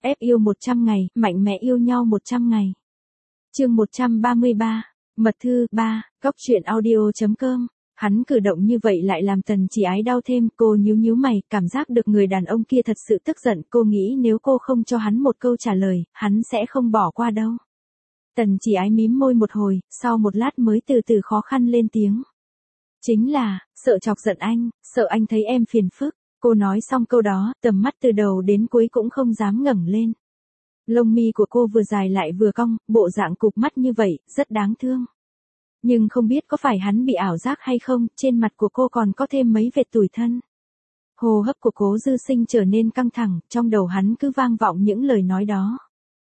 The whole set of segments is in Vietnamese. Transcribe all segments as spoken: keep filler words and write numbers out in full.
Ép yêu một trăm ngày, mạnh mẽ yêu nhau một trăm ngày. Chương một trăm ba mươi ba, mật thư ba, góc truyện audio chấm com. Hắn cử động như vậy lại làm Tần Chỉ Ái đau thêm, cô nhíu nhíu mày, cảm giác được người đàn ông kia thật sự tức giận, cô nghĩ nếu cô không cho hắn một câu trả lời, hắn sẽ không bỏ qua đâu. Tần Chỉ Ái mím môi một hồi, sau một lát mới từ từ khó khăn lên tiếng. Chính là, sợ chọc giận anh, sợ anh thấy em phiền phức. Cô nói xong câu đó, tầm mắt từ đầu đến cuối cũng không dám ngẩng lên. Lông mi của cô vừa dài lại vừa cong, bộ dạng cụp mắt như vậy, rất đáng thương. Nhưng không biết có phải hắn bị ảo giác hay không, trên mặt của cô còn có thêm mấy vệt tủi thân. Hô hấp của Cố Dư Sinh trở nên căng thẳng, trong đầu hắn cứ vang vọng những lời nói đó.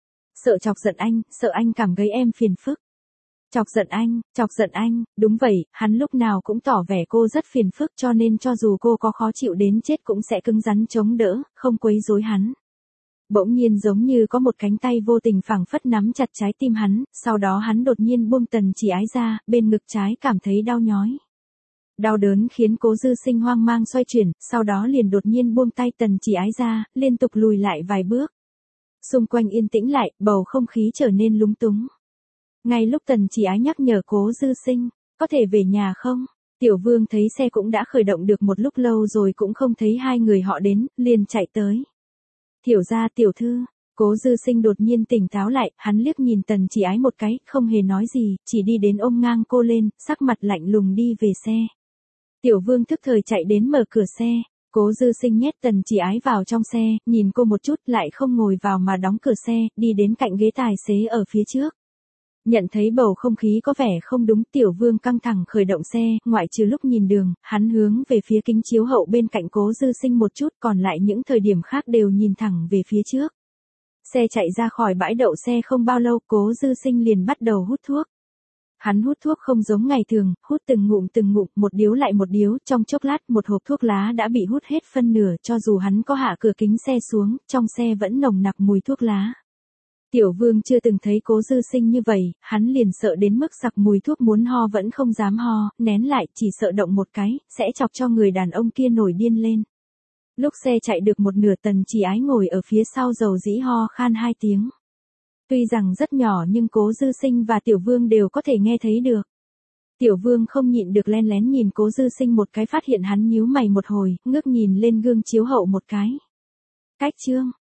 Sợ chọc giận anh, sợ anh cảm gây em phiền phức. Chọc giận anh, chọc giận anh, đúng vậy, hắn lúc nào cũng tỏ vẻ cô rất phiền phức cho nên cho dù cô có khó chịu đến chết cũng sẽ cứng rắn chống đỡ, không quấy rối hắn. Bỗng nhiên giống như có một cánh tay vô tình phảng phất nắm chặt trái tim hắn, sau đó hắn đột nhiên buông Tần Chỉ Ái ra, bên ngực trái cảm thấy đau nhói. Đau đớn khiến Cố Dư Sinh hoang mang xoay chuyển, sau đó liền đột nhiên buông tay Tần Chỉ Ái ra, liên tục lùi lại vài bước. Xung quanh yên tĩnh lại, bầu không khí trở nên lúng túng. Ngay lúc Tần Chỉ Ái nhắc nhở Cố Dư Sinh, có thể về nhà không? Tiểu Vương thấy xe cũng đã khởi động được một lúc lâu rồi cũng không thấy hai người họ đến, liền chạy tới. Thiểu gia tiểu thư, Cố Dư Sinh đột nhiên tỉnh táo lại, hắn liếc nhìn Tần Chỉ Ái một cái, không hề nói gì, chỉ đi đến ôm ngang cô lên, sắc mặt lạnh lùng đi về xe. Tiểu Vương thức thời chạy đến mở cửa xe, Cố Dư Sinh nhét Tần Chỉ Ái vào trong xe, nhìn cô một chút lại không ngồi vào mà đóng cửa xe, đi đến cạnh ghế tài xế ở phía trước. Nhận thấy bầu không khí có vẻ không đúng, Tiểu Vương căng thẳng khởi động xe, ngoại trừ lúc nhìn đường, hắn hướng về phía kính chiếu hậu bên cạnh Cố Dư Sinh một chút, còn lại những thời điểm khác đều nhìn thẳng về phía trước. Xe chạy ra khỏi bãi đậu xe không bao lâu, Cố Dư Sinh liền bắt đầu hút thuốc. Hắn hút thuốc không giống ngày thường, hút từng ngụm từng ngụm, một điếu lại một điếu, trong chốc lát một hộp thuốc lá đã bị hút hết phân nửa, cho dù hắn có hạ cửa kính xe xuống, trong xe vẫn nồng nặc mùi thuốc lá. Tiểu Vương chưa từng thấy Cố Dư Sinh như vậy, hắn liền sợ đến mức sặc mùi thuốc muốn ho vẫn không dám ho, nén lại, chỉ sợ động một cái, sẽ chọc cho người đàn ông kia nổi điên lên. Lúc xe chạy được một nửa, Tần Chỉ Ái ngồi ở phía sau dầu dĩ ho khan hai tiếng. Tuy rằng rất nhỏ nhưng Cố Dư Sinh và Tiểu Vương đều có thể nghe thấy được. Tiểu Vương không nhịn được len lén nhìn Cố Dư Sinh một cái, phát hiện hắn nhíu mày một hồi, ngước nhìn lên gương chiếu hậu một cái. Cách chương